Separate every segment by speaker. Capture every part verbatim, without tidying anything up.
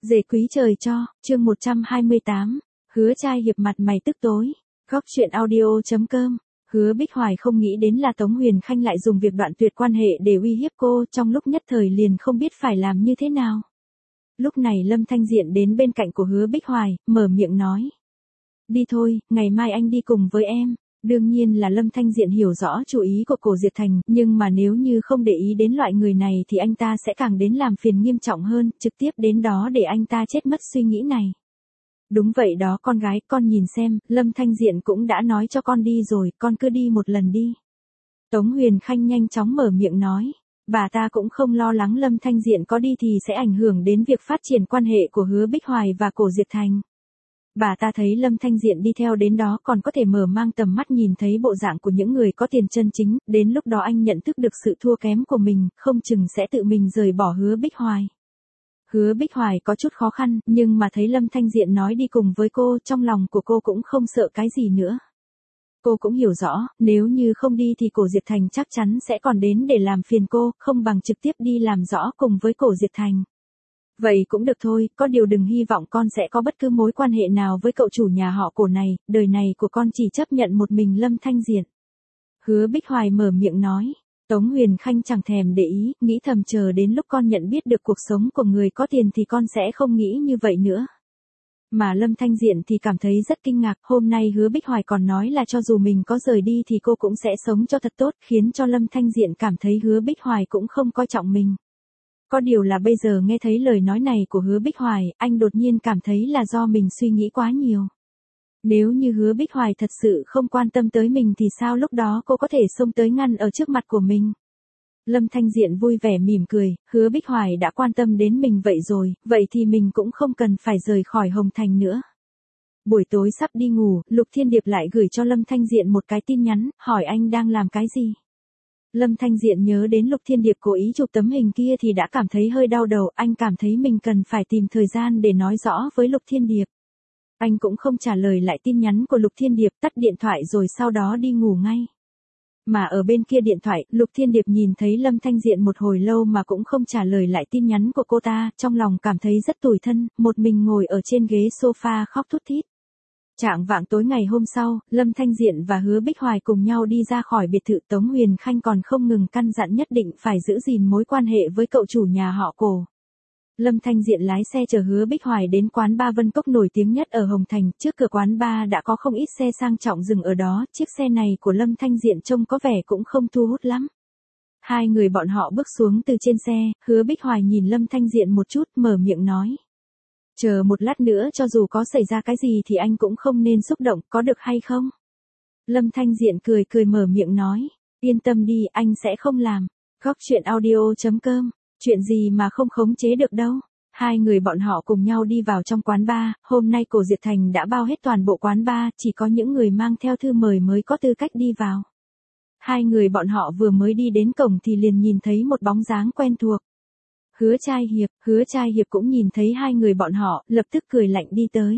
Speaker 1: Dề quý trời cho, chương một trăm hai mươi tám, Hứa Trai Hiệp mặt mày tức tối. Góc truyện audio chấm com. Hứa Bích Hoài không nghĩ đến là Tống Huyền Khanh lại dùng việc đoạn tuyệt quan hệ để uy hiếp cô, trong lúc nhất thời liền không biết phải làm như thế nào. Lúc này Lâm Thanh Diện đến bên cạnh của Hứa Bích Hoài, mở miệng nói. Đi thôi, ngày mai anh đi cùng với em. Đương nhiên là Lâm Thanh Diện hiểu rõ chủ ý của Cổ Diệt Thành, nhưng mà nếu như không để ý đến loại người này thì anh ta sẽ càng đến làm phiền nghiêm trọng hơn, trực tiếp đến đó để anh ta chết mất suy nghĩ này. Đúng vậy đó con gái, con nhìn xem, Lâm Thanh Diện cũng đã nói cho con đi rồi, con cứ đi một lần đi. Tống Huyền Khanh nhanh chóng mở miệng nói, bà ta cũng không lo lắng Lâm Thanh Diện có đi thì sẽ ảnh hưởng đến việc phát triển quan hệ của Hứa Bích Hoài và Cổ Diệt Thành. Bà ta thấy Lâm Thanh Diện đi theo đến đó còn có thể mở mang tầm mắt nhìn thấy bộ dạng của những người có tiền chân chính, đến lúc đó anh nhận thức được sự thua kém của mình, không chừng sẽ tự mình rời bỏ Hứa Bích Hoài. Hứa Bích Hoài có chút khó khăn, nhưng mà thấy Lâm Thanh Diện nói đi cùng với cô, trong lòng của cô cũng không sợ cái gì nữa. Cô cũng hiểu rõ, nếu như không đi thì Cổ Diệt Thành chắc chắn sẽ còn đến để làm phiền cô, không bằng trực tiếp đi làm rõ cùng với Cổ Diệt Thành. Vậy cũng được thôi, có điều đừng hy vọng con sẽ có bất cứ mối quan hệ nào với cậu chủ nhà họ Cổ này, đời này của con chỉ chấp nhận một mình Lâm Thanh Diện. Hứa Bích Hoài mở miệng nói, Tống Huyền Khanh chẳng thèm để ý, nghĩ thầm chờ đến lúc con nhận biết được cuộc sống của người có tiền thì con sẽ không nghĩ như vậy nữa. Mà Lâm Thanh Diện thì cảm thấy rất kinh ngạc, hôm nay Hứa Bích Hoài còn nói là cho dù mình có rời đi thì cô cũng sẽ sống cho thật tốt, khiến cho Lâm Thanh Diện cảm thấy Hứa Bích Hoài cũng không coi trọng mình. Có điều là bây giờ nghe thấy lời nói này của Hứa Bích Hoài, anh đột nhiên cảm thấy là do mình suy nghĩ quá nhiều. Nếu như Hứa Bích Hoài thật sự không quan tâm tới mình thì sao lúc đó cô có thể xông tới ngăn ở trước mặt của mình. Lâm Thanh Diện vui vẻ mỉm cười, Hứa Bích Hoài đã quan tâm đến mình vậy rồi, vậy thì mình cũng không cần phải rời khỏi Hồng Thành nữa. Buổi tối sắp đi ngủ, Lục Thiên Điệp lại gửi cho Lâm Thanh Diện một cái tin nhắn, hỏi anh đang làm cái gì. Lâm Thanh Diện nhớ đến Lục Thiên Điệp cố ý chụp tấm hình kia thì đã cảm thấy hơi đau đầu, anh cảm thấy mình cần phải tìm thời gian để nói rõ với Lục Thiên Điệp. Anh cũng không trả lời lại tin nhắn của Lục Thiên Điệp, tắt điện thoại rồi sau đó đi ngủ ngay. Mà ở bên kia điện thoại, Lục Thiên Điệp nhìn thấy Lâm Thanh Diện một hồi lâu mà cũng không trả lời lại tin nhắn của cô ta, trong lòng cảm thấy rất tủi thân, một mình ngồi ở trên ghế sofa khóc thút thít. Trạng vạng tối ngày hôm sau, Lâm Thanh Diện và Hứa Bích Hoài cùng nhau đi ra khỏi biệt thự. Tống Huyền Khanh còn không ngừng căn dặn nhất định phải giữ gìn mối quan hệ với cậu chủ nhà họ Cổ. Lâm Thanh Diện lái xe chở Hứa Bích Hoài đến quán bar Vân Cốc nổi tiếng nhất ở Hồng Thành, trước cửa quán bar đã có không ít xe sang trọng dừng ở đó, chiếc xe này của Lâm Thanh Diện trông có vẻ cũng không thu hút lắm. Hai người bọn họ bước xuống từ trên xe, Hứa Bích Hoài nhìn Lâm Thanh Diện một chút, mở miệng nói. Chờ một lát nữa cho dù có xảy ra cái gì thì anh cũng không nên xúc động, có được hay không? Lâm Thanh Diện cười cười mở miệng nói, yên tâm đi, anh sẽ không làm. Góc truyện audio chấm com, chuyện gì mà không khống chế được đâu. Hai người bọn họ cùng nhau đi vào trong quán bar, hôm nay Cổ Diệt Thành đã bao hết toàn bộ quán bar, chỉ có những người mang theo thư mời mới có tư cách đi vào. Hai người bọn họ vừa mới đi đến cổng thì liền nhìn thấy một bóng dáng quen thuộc. Hứa Trai Hiệp, Hứa Trai Hiệp cũng nhìn thấy hai người bọn họ, lập tức cười lạnh đi tới.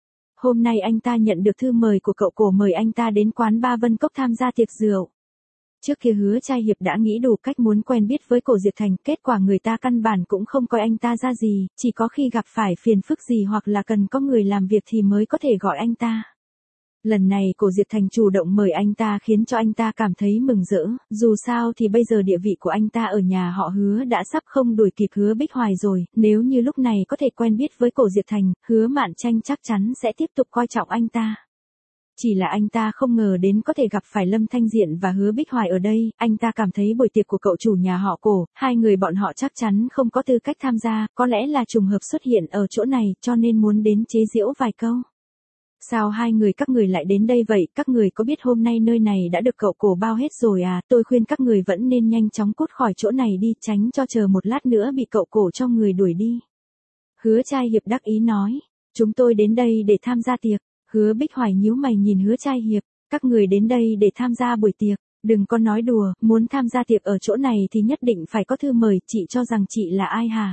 Speaker 1: Hôm nay anh ta nhận được thư mời của cậu Cổ mời anh ta đến quán bar Vân Cốc tham gia tiệc rượu. Trước kia Hứa Trai Hiệp đã nghĩ đủ cách muốn quen biết với Cổ Diệt Thành, kết quả người ta căn bản cũng không coi anh ta ra gì, chỉ có khi gặp phải phiền phức gì hoặc là cần có người làm việc thì mới có thể gọi anh ta. Lần này Cổ Diệt Thành chủ động mời anh ta khiến cho anh ta cảm thấy mừng rỡ, dù sao thì bây giờ địa vị của anh ta ở nhà họ Hứa đã sắp không đuổi kịp Hứa Bích Hoài rồi, nếu như lúc này có thể quen biết với Cổ Diệt Thành, Hứa Mạn Tranh chắc chắn sẽ tiếp tục coi trọng anh ta. Chỉ là anh ta không ngờ đến có thể gặp phải Lâm Thanh Diện và Hứa Bích Hoài ở đây, anh ta cảm thấy buổi tiệc của cậu chủ nhà họ Cổ, hai người bọn họ chắc chắn không có tư cách tham gia, có lẽ là trùng hợp xuất hiện ở chỗ này cho nên muốn đến chế giễu vài câu. Sao hai người các người lại đến đây vậy, các người có biết hôm nay nơi này đã được cậu Cổ bao hết rồi à, tôi khuyên các người vẫn nên nhanh chóng cút khỏi chỗ này đi, tránh cho chờ một lát nữa bị cậu Cổ cho người đuổi đi. Hứa Trai Hiệp đắc ý nói, chúng tôi đến đây để tham gia tiệc. Hứa Bích Hoài nhíu mày nhìn Hứa Trai Hiệp, các người đến đây để tham gia buổi tiệc, đừng có nói đùa, muốn tham gia tiệc ở chỗ này thì nhất định phải có thư mời, chị cho rằng chị là ai hả?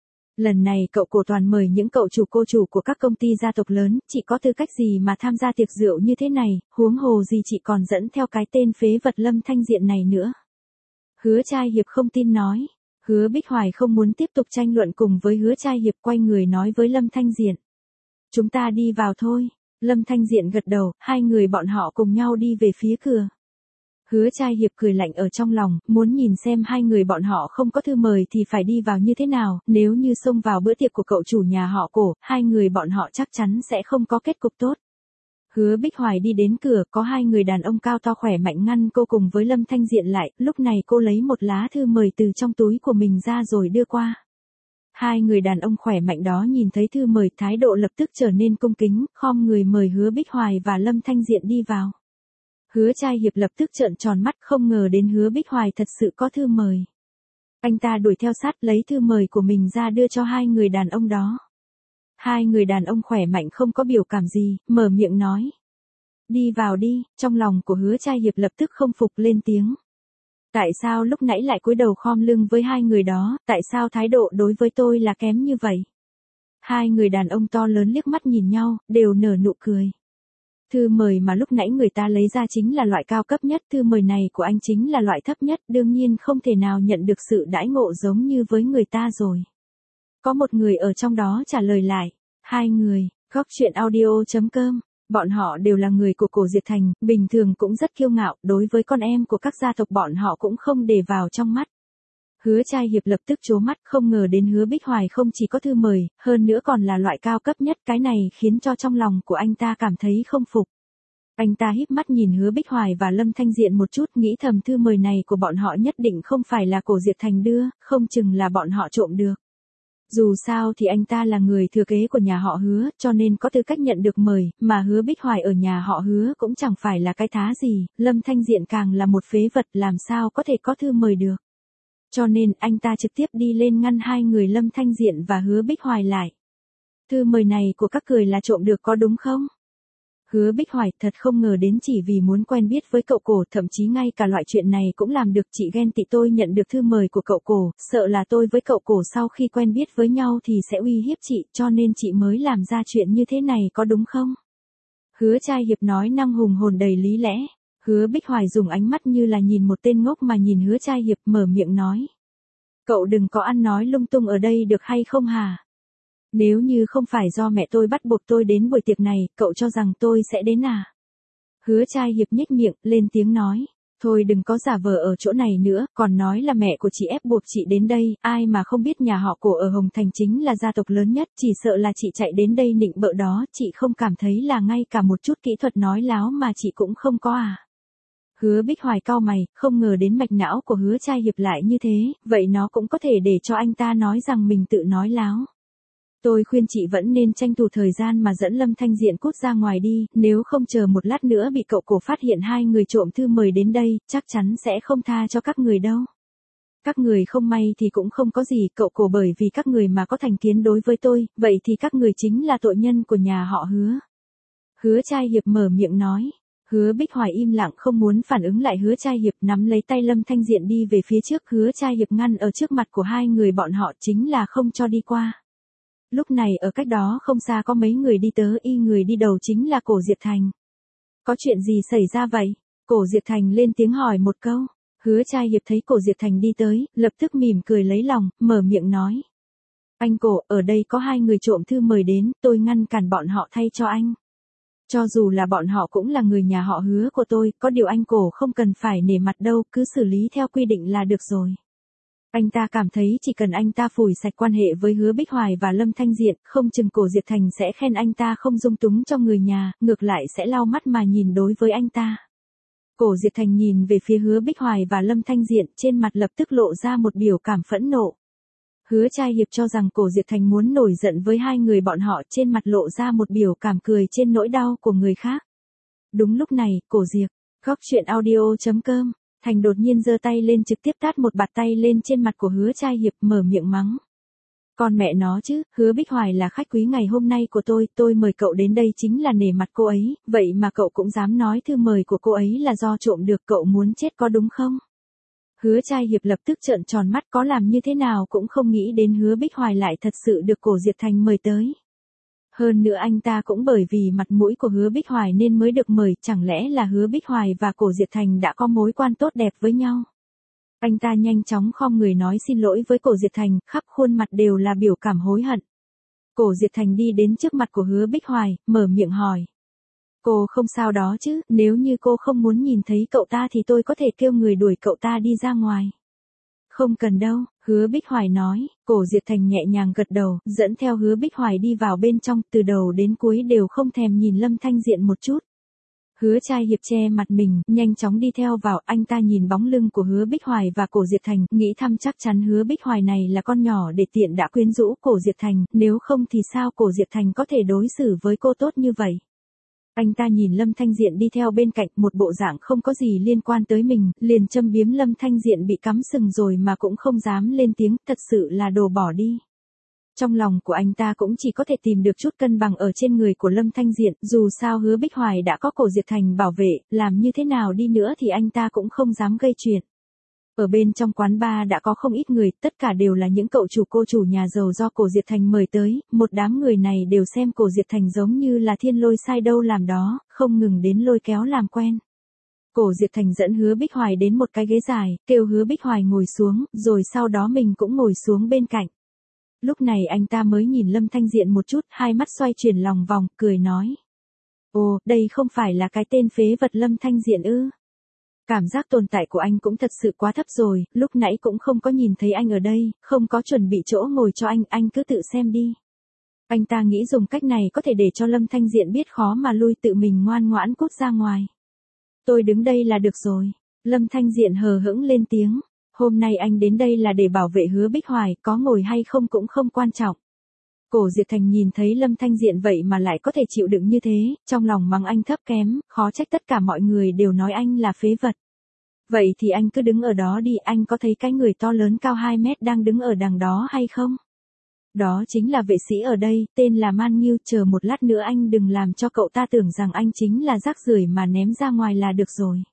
Speaker 1: Lần này cậu Cổ toàn mời những cậu chủ cô chủ của các công ty gia tộc lớn, chị có tư cách gì mà tham gia tiệc rượu như thế này, huống hồ gì chị còn dẫn theo cái tên phế vật Lâm Thanh Diện này nữa. Hứa Trai Hiệp không tin nói, Hứa Bích Hoài không muốn tiếp tục tranh luận cùng với Hứa Trai Hiệp, quay người nói với Lâm Thanh Diện. Chúng ta đi vào thôi. Lâm Thanh Diện gật đầu, hai người bọn họ cùng nhau đi về phía cửa. Hứa Trai Hiệp cười lạnh ở trong lòng, muốn nhìn xem hai người bọn họ không có thư mời thì phải đi vào như thế nào, nếu như xông vào bữa tiệc của cậu chủ nhà họ Cổ, hai người bọn họ chắc chắn sẽ không có kết cục tốt. Hứa Bích Hoài đi đến cửa, có hai người đàn ông cao to khỏe mạnh ngăn cô cùng với Lâm Thanh Diện lại, lúc này cô lấy một lá thư mời từ trong túi của mình ra rồi đưa qua. Hai người đàn ông khỏe mạnh đó nhìn thấy thư mời, thái độ lập tức trở nên cung kính, khom người mời Hứa Bích Hoài và Lâm Thanh Diện đi vào. Hứa Trai Hiệp lập tức trợn tròn mắt, không ngờ đến Hứa Bích Hoài thật sự có thư mời. Anh ta đuổi theo sát lấy thư mời của mình ra đưa cho hai người đàn ông đó. Hai người đàn ông khỏe mạnh không có biểu cảm gì, mở miệng nói. Đi vào đi, trong lòng của Hứa Trai Hiệp lập tức không phục lên tiếng. Tại sao lúc nãy lại cúi đầu khom lưng với hai người đó, tại sao thái độ đối với tôi là kém như vậy? Hai người đàn ông to lớn liếc mắt nhìn nhau, đều nở nụ cười. Thư mời mà lúc nãy người ta lấy ra chính là loại cao cấp nhất, thư mời này của anh chính là loại thấp nhất, đương nhiên không thể nào nhận được sự đãi ngộ giống như với người ta rồi. Có một người ở trong đó trả lời lại, hai người, góc truyện audio chấm com, bọn họ đều là người của Cổ Diệt Thành, bình thường cũng rất kiêu ngạo, đối với con em của các gia tộc bọn họ cũng không để vào trong mắt. Hứa Trai Hiệp lập tức trố mắt, không ngờ đến Hứa Bích Hoài không chỉ có thư mời, hơn nữa còn là loại cao cấp nhất, cái này khiến cho trong lòng của anh ta cảm thấy không phục. Anh ta híp mắt nhìn Hứa Bích Hoài và Lâm Thanh Diện một chút, nghĩ thầm thư mời này của bọn họ nhất định không phải là Cổ Diệt Thành đưa, không chừng là bọn họ trộm được. Dù sao thì anh ta là người thừa kế của nhà họ Hứa, cho nên có tư cách nhận được mời, mà Hứa Bích Hoài ở nhà họ Hứa cũng chẳng phải là cái thá gì, Lâm Thanh Diện càng là một phế vật, làm sao có thể có thư mời được. Cho nên anh ta trực tiếp đi lên ngăn hai người Lâm Thanh Diện và Hứa Bích Hoài lại. Thư mời này của các người là trộm được có đúng không? Hứa Bích Hoài thật không ngờ đến chỉ vì muốn quen biết với cậu Cổ, thậm chí ngay cả loại chuyện này cũng làm được. Chị ghen tị tôi nhận được thư mời của cậu Cổ, sợ là tôi với cậu Cổ sau khi quen biết với nhau thì sẽ uy hiếp chị, cho nên chị mới làm ra chuyện như thế này có đúng không? Hứa Trai Hiệp nói năng hùng hồn đầy lý lẽ. Hứa Bích Hoài dùng ánh mắt như là nhìn một tên ngốc mà nhìn Hứa Trai Hiệp, mở miệng nói. Cậu đừng có ăn nói lung tung ở đây được hay không hả? Nếu như không phải do mẹ tôi bắt buộc tôi đến buổi tiệc này, cậu cho rằng tôi sẽ đến à? Hứa Trai Hiệp nhếch miệng, lên tiếng nói. Thôi đừng có giả vờ ở chỗ này nữa, còn nói là mẹ của chị ép buộc chị đến đây, ai mà không biết nhà họ Cổ ở Hồng Thành chính là gia tộc lớn nhất, chỉ sợ là chị chạy đến đây nịnh bợ đó, chị không cảm thấy là ngay cả một chút kỹ thuật nói láo mà chị cũng không có à? Hứa Bích Hoài cau mày, không ngờ đến mạch não của Hứa Trai Hiệp lại như thế, vậy nó cũng có thể để cho anh ta nói rằng mình tự nói láo. Tôi khuyên chị vẫn nên tranh thủ thời gian mà dẫn Lâm Thanh Diện cút ra ngoài đi, nếu không chờ một lát nữa bị cậu Cổ phát hiện hai người trộm thư mời đến đây, chắc chắn sẽ không tha cho các người đâu. Các người không may thì cũng không có gì, cậu Cổ bởi vì các người mà có thành kiến đối với tôi, vậy thì các người chính là tội nhân của nhà họ Hứa. Hứa Trai Hiệp mở miệng nói. Hứa Bích Hoài im lặng không muốn phản ứng lại. Hứa Trai Hiệp nắm lấy tay Lâm Thanh Diện đi về phía trước, Hứa Trai Hiệp ngăn ở trước mặt của hai người bọn họ, chính là không cho đi qua. Lúc này ở cách đó không xa có mấy người đi tớ y, người đi đầu chính là Cổ Diệt Thành. Có chuyện gì xảy ra vậy? Cổ Diệt Thành lên tiếng hỏi một câu. Hứa Trai Hiệp thấy Cổ Diệt Thành đi tới, lập tức mỉm cười lấy lòng, mở miệng nói. Anh Cổ, ở đây có hai người trộm thư mời đến, tôi ngăn cản bọn họ thay cho anh. Cho dù là bọn họ cũng là người nhà họ Hứa của tôi, có điều anh Cổ không cần phải nể mặt đâu, cứ xử lý theo quy định là được rồi. Anh ta cảm thấy chỉ cần anh ta phủi sạch quan hệ với Hứa Bích Hoài và Lâm Thanh Diện, không chừng Cổ Diệt Thành sẽ khen anh ta không dung túng cho người nhà, ngược lại sẽ lau mắt mà nhìn đối với anh ta. Cổ Diệt Thành nhìn về phía Hứa Bích Hoài và Lâm Thanh Diện, trên mặt lập tức lộ ra một biểu cảm phẫn nộ. Hứa Trai Hiệp cho rằng Cổ Diệt Thành muốn nổi giận với hai người bọn họ, trên mặt lộ ra một biểu cảm cười trên nỗi đau của người khác. Đúng lúc này, Cổ Diệt, góc truyện audio chấm com, Thành đột nhiên giơ tay lên trực tiếp tát một bạt tay lên trên mặt của Hứa Trai Hiệp, mở miệng mắng. Con mẹ nó chứ, Hứa Bích Hoài là khách quý ngày hôm nay của tôi, tôi mời cậu đến đây chính là nể mặt cô ấy, vậy mà cậu cũng dám nói thư mời của cô ấy là do trộm được, cậu muốn chết có đúng không? Hứa Trai Hiệp lập tức trợn tròn mắt, có làm như thế nào cũng không nghĩ đến Hứa Bích Hoài lại thật sự được Cổ Diệt Thành mời tới. Hơn nữa anh ta cũng bởi vì mặt mũi của Hứa Bích Hoài nên mới được mời, chẳng lẽ là Hứa Bích Hoài và Cổ Diệt Thành đã có mối quan tốt đẹp với nhau? Anh ta nhanh chóng khom người nói xin lỗi với Cổ Diệt Thành, khắp khuôn mặt đều là biểu cảm hối hận. Cổ Diệt Thành đi đến trước mặt của Hứa Bích Hoài, mở miệng hỏi. Cô không sao đó chứ, nếu như cô không muốn nhìn thấy cậu ta thì tôi có thể kêu người đuổi cậu ta đi ra ngoài. Không cần đâu, Hứa Bích Hoài nói. Cổ Diệt Thành nhẹ nhàng gật đầu, dẫn theo Hứa Bích Hoài đi vào bên trong, từ đầu đến cuối đều không thèm nhìn Lâm Thanh Diện một chút. Hứa Trai Hiệp che mặt mình, nhanh chóng đi theo vào, anh ta nhìn bóng lưng của Hứa Bích Hoài và Cổ Diệt Thành, nghĩ thăm chắc chắn Hứa Bích Hoài này là con nhỏ để tiện đã quyến rũ Cổ Diệt Thành, nếu không thì sao Cổ Diệt Thành có thể đối xử với cô tốt như vậy. Anh ta nhìn Lâm Thanh Diện đi theo bên cạnh, một bộ dạng không có gì liên quan tới mình, liền châm biếm Lâm Thanh Diện bị cắm sừng rồi mà cũng không dám lên tiếng, thật sự là đồ bỏ đi. Trong lòng của anh ta cũng chỉ có thể tìm được chút cân bằng ở trên người của Lâm Thanh Diện, dù sao Hứa Bích Hoài đã có Cổ Diệt Thành bảo vệ, làm như thế nào đi nữa thì anh ta cũng không dám gây chuyện. Ở bên trong quán bar đã có không ít người, tất cả đều là những cậu chủ cô chủ nhà giàu do Cổ Diệt Thành mời tới, một đám người này đều xem Cổ Diệt Thành giống như là thiên lôi sai đâu làm đó, không ngừng đến lôi kéo làm quen. Cổ Diệt Thành dẫn Hứa Bích Hoài đến một cái ghế dài, kêu Hứa Bích Hoài ngồi xuống, rồi sau đó mình cũng ngồi xuống bên cạnh. Lúc này anh ta mới nhìn Lâm Thanh Diện một chút, hai mắt xoay chuyển lòng vòng, cười nói. Ồ, đây không phải là cái tên phế vật Lâm Thanh Diện ư? Cảm giác tồn tại của anh cũng thật sự quá thấp rồi, lúc nãy cũng không có nhìn thấy anh ở đây, không có chuẩn bị chỗ ngồi cho anh, anh cứ tự xem đi. Anh ta nghĩ dùng cách này có thể để cho Lâm Thanh Diện biết khó mà lui, tự mình ngoan ngoãn cút ra ngoài. Tôi đứng đây là được rồi. Lâm Thanh Diện hờ hững lên tiếng. Hôm nay anh đến đây là để bảo vệ Hứa Bích Hoài, có ngồi hay không cũng không quan trọng. Cổ Diệt Thành nhìn thấy Lâm Thanh Diện vậy mà lại có thể chịu đựng như thế, trong lòng mắng anh thấp kém, khó trách tất cả mọi người đều nói anh là phế vật. Vậy thì anh cứ đứng ở đó đi, anh có thấy cái người to lớn cao hai mét đang đứng ở đằng đó hay không? Đó chính là vệ sĩ ở đây, tên là Man Nghiêu, chờ một lát nữa anh đừng làm cho cậu ta tưởng rằng anh chính là rác rưởi mà ném ra ngoài là được rồi.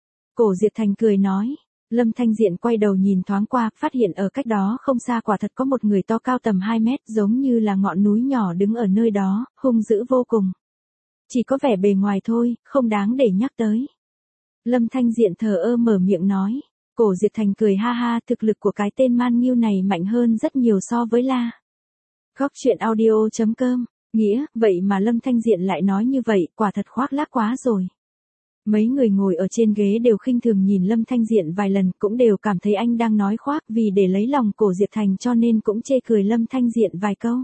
Speaker 1: Cổ Diệt Thành cười nói. Lâm Thanh Diện quay đầu nhìn thoáng qua, phát hiện ở cách đó không xa quả thật có một người to cao tầm hai mét, giống như là ngọn núi nhỏ đứng ở nơi đó, hung dữ vô cùng. Chỉ có vẻ bề ngoài thôi, không đáng để nhắc tới. Lâm Thanh Diện thờ ơ mở miệng nói. Cổ Diệt Thành cười ha ha, thực lực của cái tên Man Nghiêu này mạnh hơn rất nhiều so với La. Góc truyện audio chấm com, nghĩa, vậy mà Lâm Thanh Diện lại nói như vậy, quả thật khoác lác quá rồi. Mấy người ngồi ở trên ghế đều khinh thường nhìn Lâm Thanh Diện vài lần, cũng đều cảm thấy anh đang nói khoác, vì để lấy lòng Cổ Diệt Thành cho nên cũng chê cười Lâm Thanh Diện vài câu.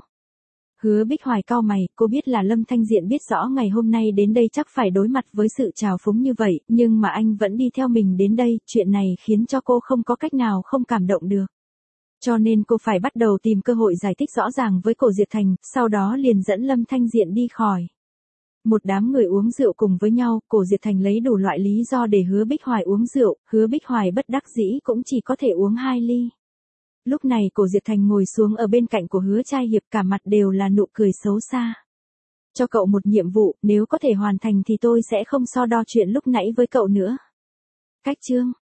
Speaker 1: Hứa Bích Hoài cau mày, cô biết là Lâm Thanh Diện biết rõ ngày hôm nay đến đây chắc phải đối mặt với sự trào phúng như vậy, nhưng mà anh vẫn đi theo mình đến đây, chuyện này khiến cho cô không có cách nào không cảm động được. Cho nên cô phải bắt đầu tìm cơ hội giải thích rõ ràng với Cổ Diệt Thành, sau đó liền dẫn Lâm Thanh Diện đi khỏi. Một đám người uống rượu cùng với nhau, Cổ Diệt Thành lấy đủ loại lý do để Hứa Bích Hoài uống rượu, Hứa Bích Hoài bất đắc dĩ cũng chỉ có thể uống hai ly. Lúc này Cổ Diệt Thành ngồi xuống ở bên cạnh của Hứa Trai Hiệp, cả mặt đều là nụ cười xấu xa. Cho cậu một nhiệm vụ, nếu có thể hoàn thành thì tôi sẽ không so đo chuyện lúc nãy với cậu nữa. Cách chương